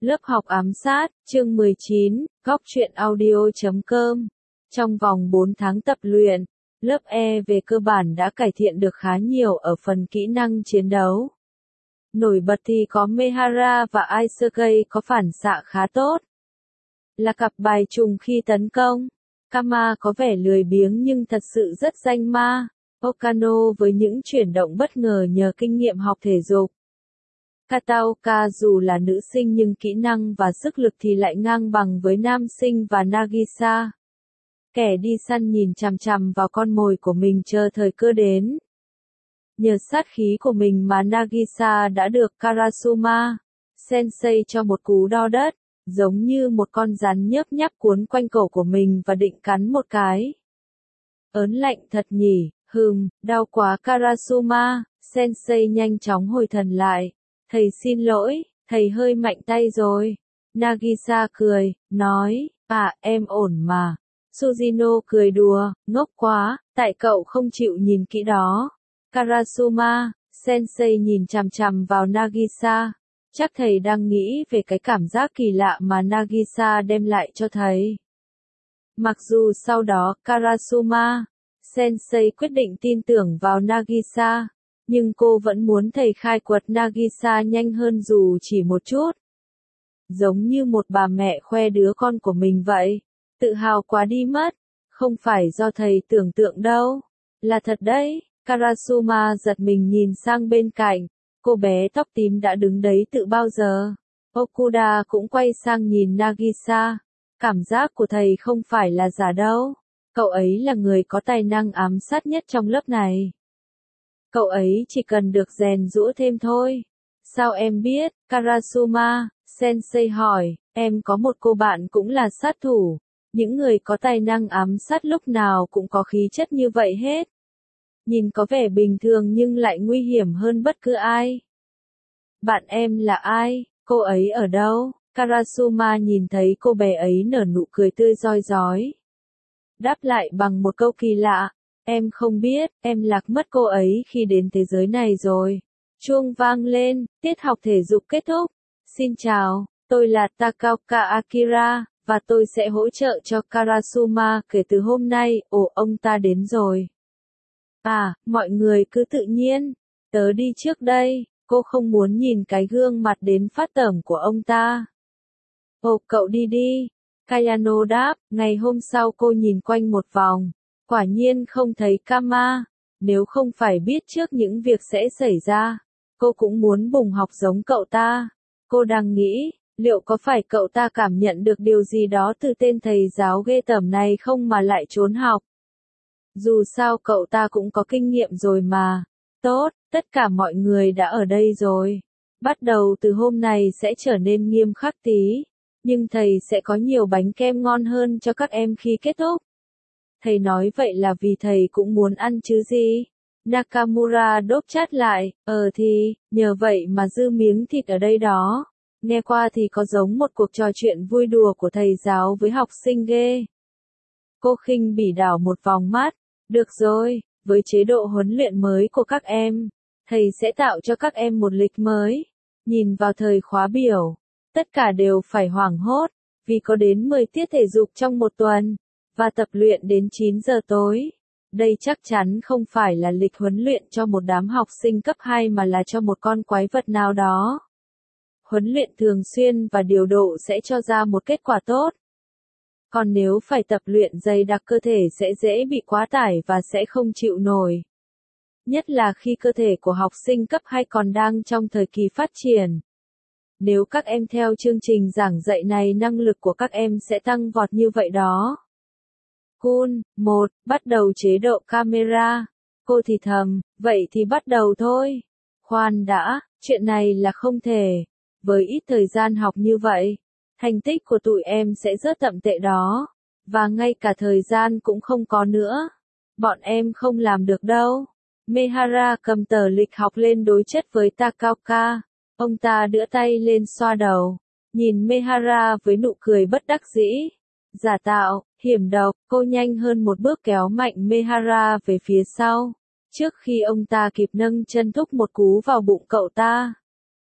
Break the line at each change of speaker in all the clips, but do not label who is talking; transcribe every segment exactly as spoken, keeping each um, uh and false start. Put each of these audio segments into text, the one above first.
Lớp học ám sát, chương mười chín, góc truyện audio chấm com. Trong vòng bốn tháng tập luyện, lớp E về cơ bản đã cải thiện được khá nhiều ở phần kỹ năng chiến đấu. Nổi bật thì có Mehara và Aisuke có phản xạ khá tốt. Là cặp bài trùng khi tấn công. Kama có vẻ lười biếng nhưng thật sự rất danh ma. Okano với những chuyển động bất ngờ nhờ kinh nghiệm học thể dục. Kataoka dù là nữ sinh nhưng kỹ năng và sức lực thì lại ngang bằng với nam sinh và Nagisa. Kẻ đi săn nhìn chằm chằm vào con mồi của mình chờ thời cơ đến. Nhờ sát khí của mình mà Nagisa đã được Karasuma Sensei cho một cú đo đất, giống như một con rắn nhớp nháp cuốn quanh cổ của mình và định cắn một cái. Ớn lạnh thật nhỉ, hừm, đau quá Karasuma, Sensei nhanh chóng hồi thần lại. Thầy xin lỗi, thầy hơi mạnh tay rồi. Nagisa cười, nói, à em ổn mà. Sujino cười đùa, ngốc quá, tại cậu không chịu nhìn kỹ đó. Karasuma, Sensei nhìn chằm chằm vào Nagisa. Chắc thầy đang nghĩ về cái cảm giác kỳ lạ mà Nagisa đem lại cho thầy. Mặc dù sau đó Karasuma, Sensei quyết định tin tưởng vào Nagisa, nhưng cô vẫn muốn thầy khai quật Nagisa nhanh hơn dù chỉ một chút. Giống như một bà mẹ khoe đứa con của mình vậy. Tự hào quá đi mất. Không phải do thầy tưởng tượng đâu. Là thật đấy. Karasuma giật mình nhìn sang bên cạnh. Cô bé tóc tím đã đứng đấy từ bao giờ. Okuda cũng quay sang nhìn Nagisa. Cảm giác của thầy không phải là giả đâu. Cậu ấy là người có tài năng ám sát nhất trong lớp này. Cậu ấy chỉ cần được rèn giũa thêm thôi. Sao em biết? Karasuma, Sensei hỏi, em có một cô bạn cũng là sát thủ. Những người có tài năng ám sát lúc nào cũng có khí chất như vậy hết. Nhìn có vẻ bình thường nhưng lại nguy hiểm hơn bất cứ ai. Bạn em là ai? Cô ấy ở đâu? Karasuma nhìn thấy cô bé ấy nở nụ cười tươi rói rói. Đáp lại bằng một câu kỳ lạ. Em không biết, em lạc mất cô ấy khi đến thế giới này rồi. Chuông vang lên, tiết học thể dục kết thúc. Xin chào, tôi là Takaoka Akira, và tôi sẽ hỗ trợ cho Karasuma kể từ hôm nay. Ồ, ông ta đến rồi. À, mọi người cứ tự nhiên. Tớ đi trước đây, cô không muốn nhìn cái gương mặt đến phát tởm của ông ta. Ồ, cậu đi đi. Kayano đáp, ngày hôm sau cô nhìn quanh một vòng. Quả nhiên không thấy Kama. Nếu không phải biết trước những việc sẽ xảy ra, cô cũng muốn bùng học giống cậu ta. Cô đang nghĩ, liệu có phải cậu ta cảm nhận được điều gì đó từ tên thầy giáo ghê tởm này không mà lại trốn học. Dù sao cậu ta cũng có kinh nghiệm rồi mà. Tốt, tất cả mọi người đã ở đây rồi. Bắt đầu từ hôm nay sẽ trở nên nghiêm khắc tí. Nhưng thầy sẽ có nhiều bánh kem ngon hơn cho các em khi kết thúc. Thầy nói vậy là vì thầy cũng muốn ăn chứ gì. Nakamura đốp chát lại, ờ thì, nhờ vậy mà dư miếng thịt ở đây đó. Nghe qua thì có giống một cuộc trò chuyện vui đùa của thầy giáo với học sinh ghê. Cô khinh bỉ đảo một vòng mắt. Được rồi, với chế độ huấn luyện mới của các em, thầy sẽ tạo cho các em một lịch mới. Nhìn vào thời khóa biểu, tất cả đều phải hoảng hốt, vì có đến mười tiết thể dục trong một tuần, và tập luyện đến chín giờ tối. Đây chắc chắn không phải là lịch huấn luyện cho một đám học sinh cấp hai mà là cho một con quái vật nào đó. Huấn luyện thường xuyên và điều độ sẽ cho ra một kết quả tốt. Còn nếu phải tập luyện dày đặc cơ thể sẽ dễ bị quá tải và sẽ không chịu nổi. Nhất là khi cơ thể của học sinh cấp hai còn đang trong thời kỳ phát triển. Nếu các em theo chương trình giảng dạy này năng lực của các em sẽ tăng vọt như vậy đó. Cool, một, bắt đầu chế độ camera. Cô thì thầm, vậy thì bắt đầu thôi. Khoan đã, chuyện này là không thể. Với ít thời gian học như vậy, thành tích của tụi em sẽ rất tậm tệ đó. Và ngay cả thời gian cũng không có nữa. Bọn em không làm được đâu. Mehara cầm tờ lịch học lên đối chất với Takaoka. Ông ta đưa tay lên xoa đầu. Nhìn Mehara với nụ cười bất đắc dĩ. Giả tạo, hiểm độc, cô nhanh hơn một bước kéo mạnh Mehara về phía sau. Trước khi ông ta kịp nâng chân thúc một cú vào bụng cậu ta.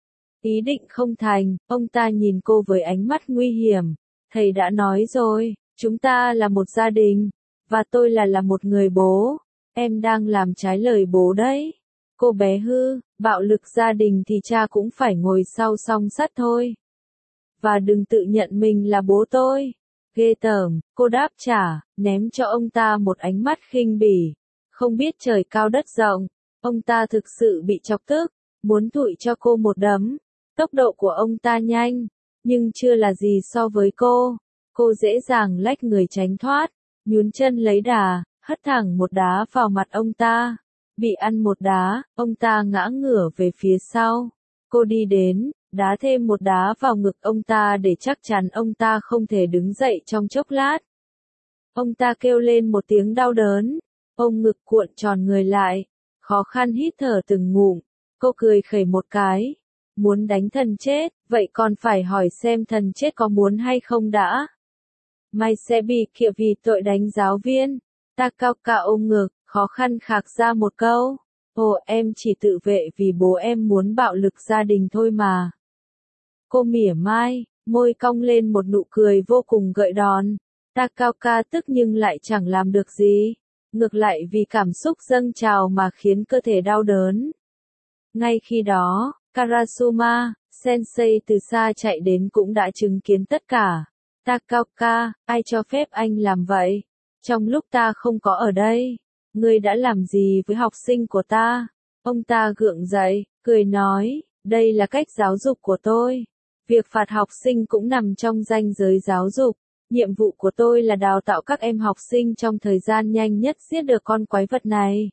Ý định không thành, ông ta nhìn cô với ánh mắt nguy hiểm. Thầy đã nói rồi, chúng ta là một gia đình, và tôi là là một người bố. Em đang làm trái lời bố đấy. Cô bé hư, bạo lực gia đình thì cha cũng phải ngồi sau song sắt thôi. Và đừng tự nhận mình là bố tôi. Ghê tởm, cô đáp trả, ném cho ông ta một ánh mắt khinh bỉ. Không biết trời cao đất rộng, ông ta thực sự bị chọc tức, muốn thụi cho cô một đấm. Tốc độ của ông ta nhanh, nhưng chưa là gì so với cô. Cô dễ dàng lách người tránh thoát, nhún chân lấy đà, hất thẳng một đá vào mặt ông ta. Bị ăn một đá, ông ta ngã ngửa về phía sau. Cô đi đến, đá thêm một đá vào ngực ông ta để chắc chắn ông ta không thể đứng dậy trong chốc lát. Ông ta kêu lên một tiếng đau đớn, ôm ngực cuộn tròn người lại, khó khăn hít thở từng ngụm. Cô cười khẩy một cái, muốn đánh thần chết, vậy còn phải hỏi xem thần chết có muốn hay không đã. Mày sẽ bị kiện vì tội đánh giáo viên. Takao ôm ngực, khó khăn khạc ra một câu. Ồ, em chỉ tự vệ vì bố em muốn bạo lực gia đình thôi mà. Cô mỉa mai, môi cong lên một nụ cười vô cùng gợi đòn. Takao tức nhưng lại chẳng làm được gì. Ngược lại vì cảm xúc dâng trào mà khiến cơ thể đau đớn. Ngay khi đó, Karasuma, sensei từ xa chạy đến cũng đã chứng kiến tất cả. Takao, ai cho phép anh làm vậy? Trong lúc ta không có ở đây, ngươi đã làm gì với học sinh của ta? Ông ta gượng dậy, cười nói, đây là cách giáo dục của tôi. Việc phạt học sinh cũng nằm trong ranh giới giáo dục. Nhiệm vụ của tôi là đào tạo các em học sinh trong thời gian nhanh nhất giết được con quái vật này.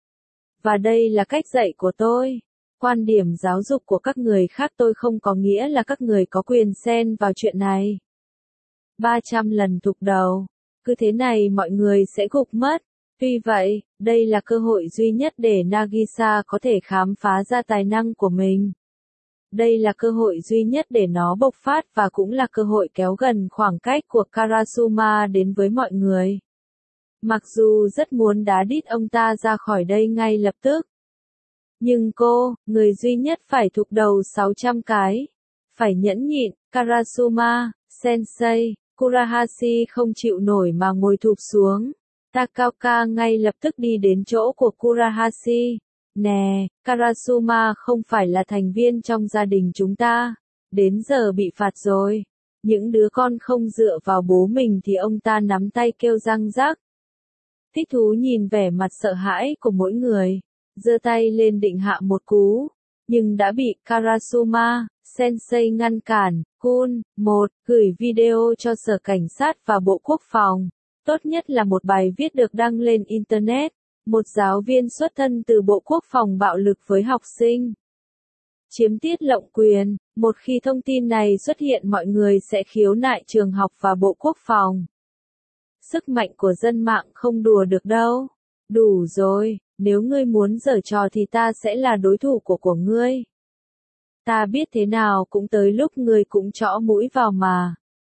Và đây là cách dạy của tôi. Quan điểm giáo dục của các người khác tôi không có nghĩa là các người có quyền xen vào chuyện này. ba trăm lần thục đầu. Cứ thế này mọi người sẽ gục mất. Tuy vậy, đây là cơ hội duy nhất để Nagisa có thể khám phá ra tài năng của mình. Đây là cơ hội duy nhất để nó bộc phát và cũng là cơ hội kéo gần khoảng cách của Karasuma đến với mọi người. Mặc dù rất muốn đá đít ông ta ra khỏi đây ngay lập tức. Nhưng cô, người duy nhất phải thục đầu sáu trăm cái. Phải nhẫn nhịn, Karasuma, sensei, Kurahashi không chịu nổi mà ngồi thụp xuống. Takao ngay lập tức đi đến chỗ của Kurahashi. Nè, Karasuma không phải là thành viên trong gia đình chúng ta. Đến giờ bị phạt rồi. Những đứa con không dựa vào bố mình thì ông ta nắm tay kêu răng rắc. Thích thú nhìn vẻ mặt sợ hãi của mỗi người. Giơ tay lên định hạ một cú. Nhưng đã bị Karasuma, sensei ngăn cản. Kun, một, gửi video cho Sở Cảnh sát và Bộ Quốc phòng. Tốt nhất là một bài viết được đăng lên Internet. Một giáo viên xuất thân từ Bộ Quốc phòng bạo lực với học sinh. Chiếm tiết lộng quyền, một khi thông tin này xuất hiện mọi người sẽ khiếu nại trường học và Bộ Quốc phòng. Sức mạnh của dân mạng không đùa được đâu. Đủ rồi, nếu ngươi muốn giở trò thì ta sẽ là đối thủ của của ngươi. Ta biết thế nào cũng tới lúc ngươi cũng chõ mũi vào mà.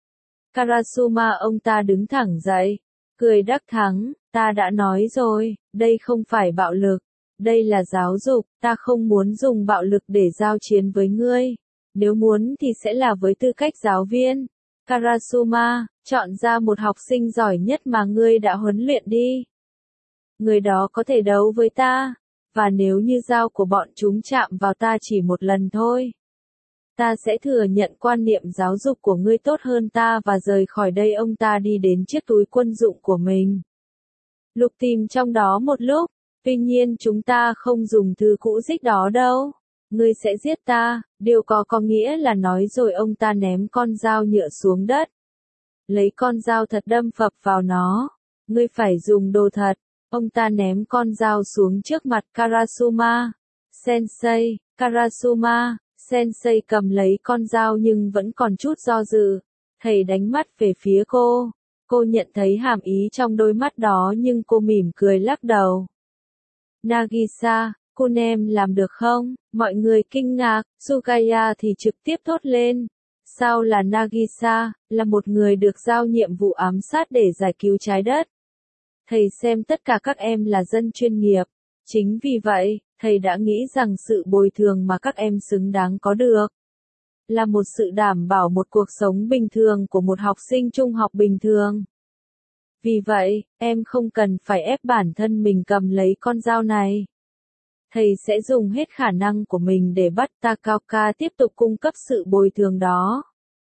Karasuma ông ta đứng thẳng dậy, cười đắc thắng, ta đã nói rồi, đây không phải bạo lực, đây là giáo dục, ta không muốn dùng bạo lực để giao chiến với ngươi. Nếu muốn thì sẽ là với tư cách giáo viên. Karasuma, chọn ra một học sinh giỏi nhất mà ngươi đã huấn luyện đi. Người đó có thể đấu với ta, và nếu như dao của bọn chúng chạm vào ta chỉ một lần thôi, ta sẽ thừa nhận quan niệm giáo dục của ngươi tốt hơn ta và rời khỏi đây. Ông ta đi đến chiếc túi quân dụng của mình. Lục tìm trong đó một lúc, tuy nhiên chúng ta không dùng thứ cũ dích đó đâu. Ngươi sẽ giết ta, điều có có nghĩa là nói rồi. Ông ta ném con dao nhựa xuống đất. Lấy con dao thật đâm phập vào nó. Ngươi phải dùng đồ thật. Ông ta ném con dao xuống trước mặt Karasuma. Sensei, Karasuma, sensei cầm lấy con dao nhưng vẫn còn chút do dự. Thầy đánh mắt về phía cô. Cô nhận thấy hàm ý trong đôi mắt đó nhưng cô mỉm cười lắc đầu. Nagisa, cô em làm được không? Mọi người kinh ngạc, Sugaya thì trực tiếp thốt lên. Sao là Nagisa, là một người được giao nhiệm vụ ám sát để giải cứu trái đất. Thầy xem tất cả các em là dân chuyên nghiệp. Chính vì vậy, thầy đã nghĩ rằng sự bồi thường mà các em xứng đáng có được, là một sự đảm bảo một cuộc sống bình thường của một học sinh trung học bình thường. Vì vậy, em không cần phải ép bản thân mình cầm lấy con dao này. Thầy sẽ dùng hết khả năng của mình để bắt Takaoka tiếp tục cung cấp sự bồi thường đó.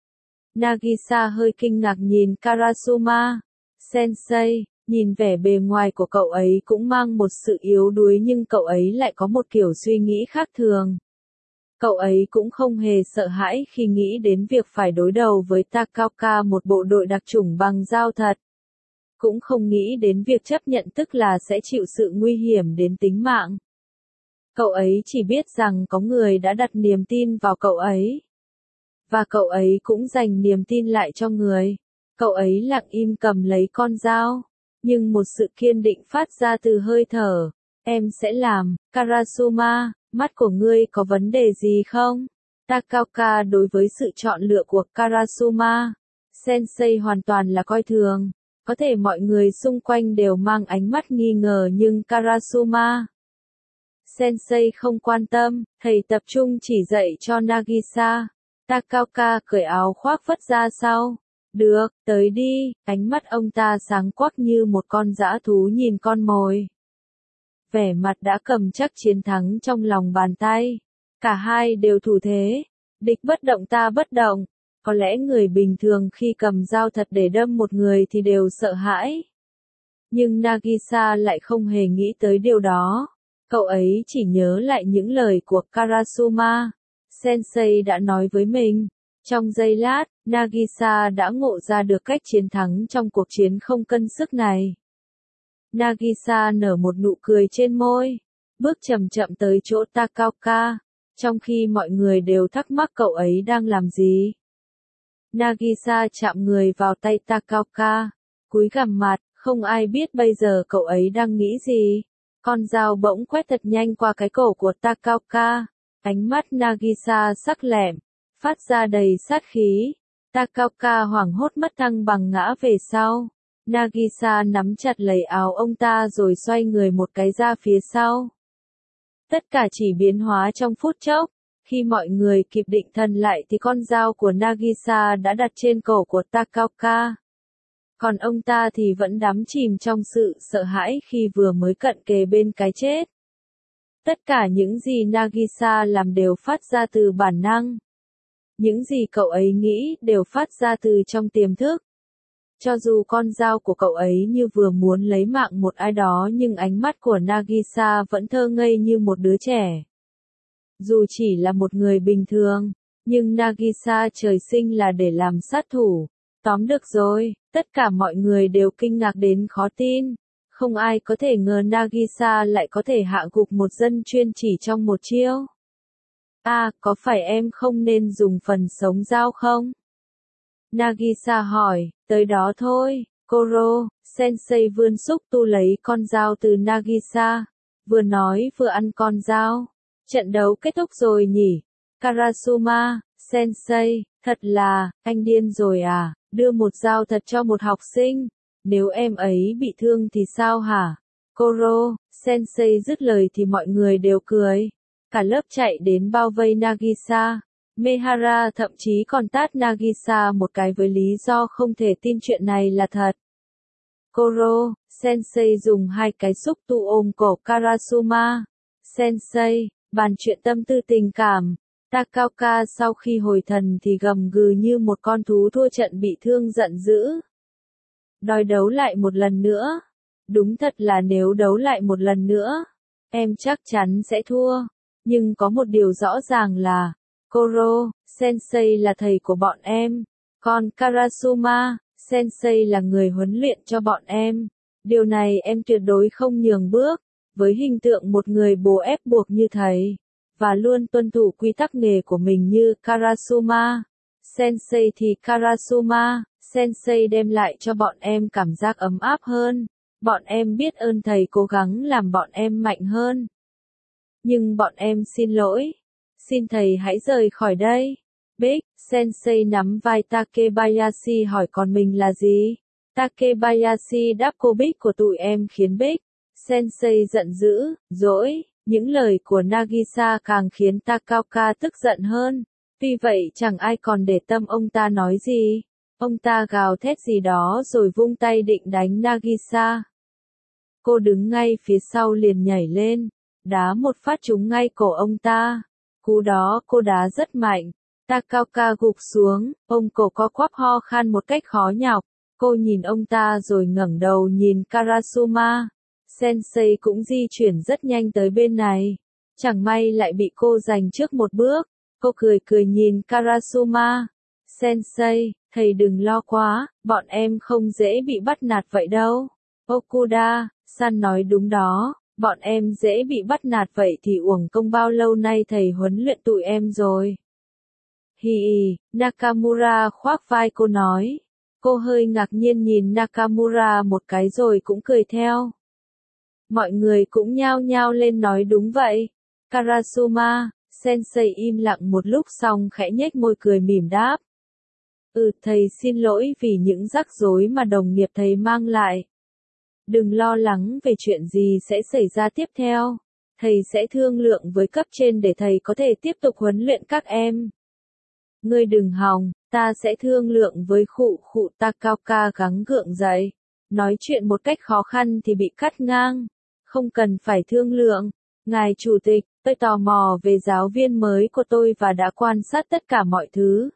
Nagisa hơi kinh ngạc nhìn Karasuma. Sensei, nhìn vẻ bề ngoài của cậu ấy cũng mang một sự yếu đuối nhưng cậu ấy lại có một kiểu suy nghĩ khác thường. Cậu ấy cũng không hề sợ hãi khi nghĩ đến việc phải đối đầu với Takaoka một bộ đội đặc chủng bằng dao thật. Cũng không nghĩ đến việc chấp nhận tức là sẽ chịu sự nguy hiểm đến tính mạng. Cậu ấy chỉ biết rằng có người đã đặt niềm tin vào cậu ấy. Và cậu ấy cũng dành niềm tin lại cho người. Cậu ấy lặng im cầm lấy con dao. Nhưng một sự kiên định phát ra từ hơi thở. Em sẽ làm, Karasuma, mắt của ngươi có vấn đề gì không? Takaoka đối với sự chọn lựa của Karasuma. Sensei hoàn toàn là coi thường. Có thể mọi người xung quanh đều mang ánh mắt nghi ngờ nhưng Karasuma. Sensei không quan tâm, thầy tập trung chỉ dạy cho Nagisa. Takaoka cởi áo khoác vất ra sau. Được, tới đi, ánh mắt ông ta sáng quắc như một con dã thú nhìn con mồi. Vẻ mặt đã cầm chắc chiến thắng trong lòng bàn tay. Cả hai đều thủ thế. Địch bất động ta bất động. Có lẽ người bình thường khi cầm dao thật để đâm một người thì đều sợ hãi. Nhưng Nagisa lại không hề nghĩ tới điều đó. Cậu ấy chỉ nhớ lại những lời của Karasuma. Sensei đã nói với mình. Trong giây lát, Nagisa đã ngộ ra được cách chiến thắng trong cuộc chiến không cân sức này. Nagisa nở một nụ cười trên môi, bước chậm chậm tới chỗ Takaoka, trong khi mọi người đều thắc mắc cậu ấy đang làm gì. Nagisa chạm người vào tay Takaoka, cúi gằm mặt, không ai biết bây giờ cậu ấy đang nghĩ gì. Con dao bỗng quét thật nhanh qua cái cổ của Takaoka, ánh mắt Nagisa sắc lẹm, phát ra đầy sát khí. Takaoka hoảng hốt mất thăng bằng ngã về sau. Nagisa nắm chặt lấy áo ông ta rồi xoay người một cái ra phía sau. Tất cả chỉ biến hóa trong phút chốc. Khi mọi người kịp định thần lại thì con dao của Nagisa đã đặt trên cổ của Takaoka. Còn ông ta thì vẫn đắm chìm trong sự sợ hãi khi vừa mới cận kề bên cái chết. Tất cả những gì Nagisa làm đều phát ra từ bản năng. Những gì cậu ấy nghĩ đều phát ra từ trong tiềm thức. Cho dù con dao của cậu ấy như vừa muốn lấy mạng một ai đó nhưng ánh mắt của Nagisa vẫn thơ ngây như một đứa trẻ. Dù chỉ là một người bình thường, nhưng Nagisa trời sinh là để làm sát thủ. Tóm được rồi, tất cả mọi người đều kinh ngạc đến khó tin. Không ai có thể ngờ Nagisa lại có thể hạ gục một dân chuyên chỉ trong một chiêu. À, có phải em không nên dùng phần sống dao không? Nagisa hỏi, tới đó thôi, Koro, Sensei vươn xúc tu lấy con dao từ Nagisa, vừa nói vừa ăn con dao. Trận đấu kết thúc rồi nhỉ? Karasuma, Sensei, thật là, anh điên rồi à, đưa một dao thật cho một học sinh, nếu em ấy bị thương thì sao hả? Koro, Sensei dứt lời thì mọi người đều cười. Cả lớp chạy đến bao vây Nagisa. Mehara thậm chí còn tát Nagisa một cái với lý do không thể tin chuyện này là thật. Koro, Sensei dùng hai cái xúc tu ôm cổ Karasuma. Sensei, bàn chuyện tâm tư tình cảm. Takaoka sau khi hồi thần thì gầm gừ như một con thú thua trận bị thương giận dữ. Đòi đấu lại một lần nữa. Đúng thật là nếu đấu lại một lần nữa, em chắc chắn sẽ thua. Nhưng có một điều rõ ràng là, Koro, Sensei là thầy của bọn em. Còn Karasuma, Sensei là người huấn luyện cho bọn em. Điều này em tuyệt đối không nhường bước. Với hình tượng một người bồ ép buộc như thầy, và luôn tuân thủ quy tắc nghề của mình như Karasuma, Sensei thì Karasuma, Sensei đem lại cho bọn em cảm giác ấm áp hơn. Bọn em biết ơn thầy cố gắng làm bọn em mạnh hơn. Nhưng bọn em xin lỗi. Xin thầy hãy rời khỏi đây. Big, Sensei nắm vai Takebayashi hỏi còn mình là gì? Takebayashi đáp cô Big của tụi em khiến Big. Sensei giận dữ, dỗi, những lời của Nagisa càng khiến Takaoka tức giận hơn. Vì vậy chẳng ai còn để tâm ông ta nói gì. Ông ta gào thét gì đó rồi vung tay định đánh Nagisa. Cô đứng ngay phía sau liền nhảy lên, đá một phát trúng ngay cổ ông ta. Cú đó cô đá rất mạnh. Takaoka gục xuống, ông cổ co quắp ho khan một cách khó nhọc. Cô nhìn ông ta rồi ngẩng đầu nhìn Karasuma. Sensei cũng di chuyển rất nhanh tới bên này. Chẳng may lại bị cô giành trước một bước. Cô cười cười nhìn Karasuma. Sensei, thầy đừng lo quá, bọn em không dễ bị bắt nạt vậy đâu. Okuda, San nói đúng đó, bọn em dễ bị bắt nạt vậy thì uổng công bao lâu nay thầy huấn luyện tụi em rồi. Hì hì, Nakamura khoác vai cô nói. Cô hơi ngạc nhiên nhìn Nakamura một cái rồi cũng cười theo. Mọi người cũng nhao nhao lên nói đúng vậy. Karasuma, Sensei im lặng một lúc xong khẽ nhếch môi cười mỉm đáp. Ừ, thầy xin lỗi vì những rắc rối mà đồng nghiệp thầy mang lại. Đừng lo lắng về chuyện gì sẽ xảy ra tiếp theo. Thầy sẽ thương lượng với cấp trên để thầy có thể tiếp tục huấn luyện các em. Ngươi đừng hòng, ta sẽ thương lượng với khụ khụ. Takaoka gắng gượng dậy. Nói chuyện một cách khó khăn thì bị cắt ngang. Không cần phải thương lượng. Ngài chủ tịch, tôi tò mò về giáo viên mới của tôi và đã quan sát tất cả mọi thứ.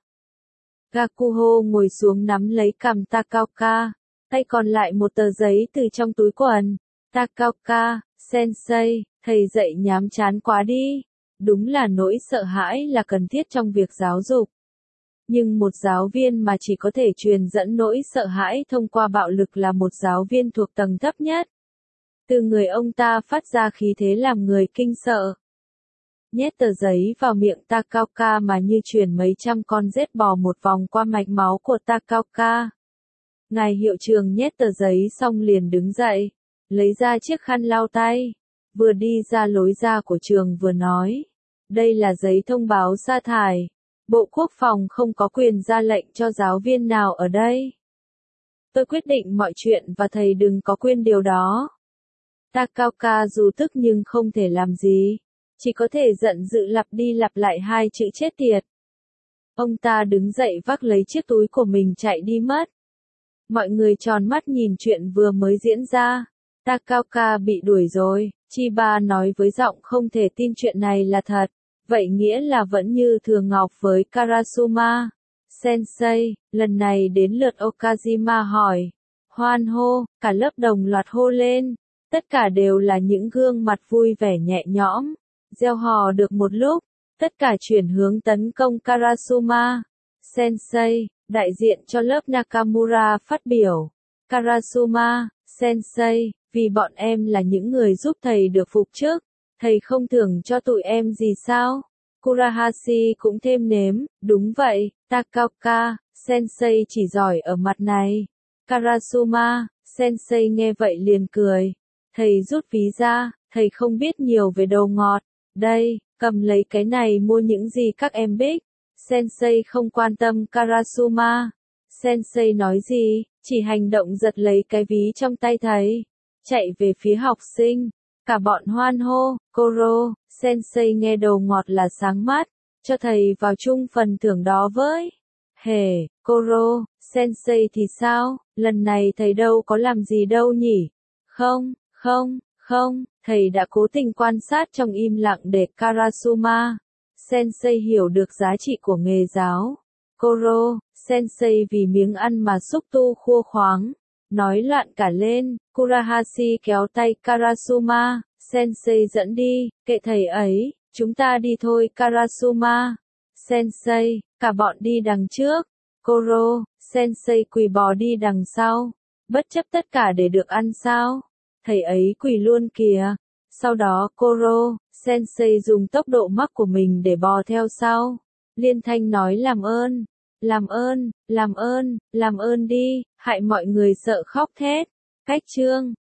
Gakuho ngồi xuống nắm lấy cằm Takaoka, tay còn lại một tờ giấy từ trong túi quần. Takaoka, sensei, thầy dạy nhàm chán quá đi. Đúng là nỗi sợ hãi là cần thiết trong việc giáo dục. Nhưng một giáo viên mà chỉ có thể truyền dẫn nỗi sợ hãi thông qua bạo lực là một giáo viên thuộc tầng thấp nhất. Từ người ông ta phát ra khí thế làm người kinh sợ. Nhét tờ giấy vào miệng Takaoka mà như truyền mấy trăm con rết bò một vòng qua mạch máu của Takaoka. Ngài hiệu trưởng nhét tờ giấy xong liền đứng dậy, lấy ra chiếc khăn lau tay, vừa đi ra lối ra của trường vừa nói. Đây là giấy thông báo sa thải. Bộ Quốc phòng không có quyền ra lệnh cho giáo viên nào ở đây. Tôi quyết định mọi chuyện và thầy đừng có quên điều đó. Takaoka dù tức nhưng không thể làm gì. Chỉ có thể giận dữ lặp đi lặp lại hai chữ chết tiệt. Ông ta đứng dậy vác lấy chiếc túi của mình chạy đi mất. Mọi người tròn mắt nhìn chuyện vừa mới diễn ra. Takaoka bị đuổi rồi, Chiba nói với giọng không thể tin chuyện này là thật. Vậy nghĩa là vẫn như thường ngọc với Karasuma. Sensei, lần này đến lượt Okajima hỏi. Hoan hô, cả lớp đồng loạt hô lên. Tất cả đều là những gương mặt vui vẻ nhẹ nhõm. Gieo hò được một lúc, tất cả chuyển hướng tấn công Karasuma. Sensei, đại diện cho lớp Nakamura phát biểu. Karasuma, Sensei, vì bọn em là những người giúp thầy được phục chức, thầy không thưởng cho tụi em gì sao? Kurahashi cũng thêm nếm, đúng vậy, Takaoka, Sensei chỉ giỏi ở mặt này. Karasuma, Sensei nghe vậy liền cười. Thầy rút ví ra, thầy không biết nhiều về đồ ngọt. Đây, cầm lấy cái này mua những gì các em biết. Sensei không quan tâm Karasuma. Sensei nói gì, chỉ hành động giật lấy cái ví trong tay thầy. Chạy về phía học sinh. Cả bọn hoan hô, Koro, Sensei nghe đồ ngọt là sáng mắt. Cho thầy vào chung phần thưởng đó với. Hề, Koro, Sensei thì sao, lần này thầy đâu có làm gì đâu nhỉ? Không, không, không, thầy đã cố tình quan sát trong im lặng để Karasuma. Sensei hiểu được giá trị của nghề giáo. Koro, Sensei vì miếng ăn mà xúc tu khua khoáng. Nói loạn cả lên, Kurahashi kéo tay Karasuma. Sensei dẫn đi, kệ thầy ấy, chúng ta đi thôi Karasuma. Sensei, cả bọn đi đằng trước. Koro, Sensei quỳ bò đi đằng sau. Bất chấp tất cả để được ăn sao? Thầy ấy quỳ luôn kìa. Sau đó Koro, Sensei dùng tốc độ mắc của mình để bò theo sau. Liên thanh nói làm ơn, làm ơn, làm ơn, làm ơn đi, hại mọi người sợ khóc thét. Cách chương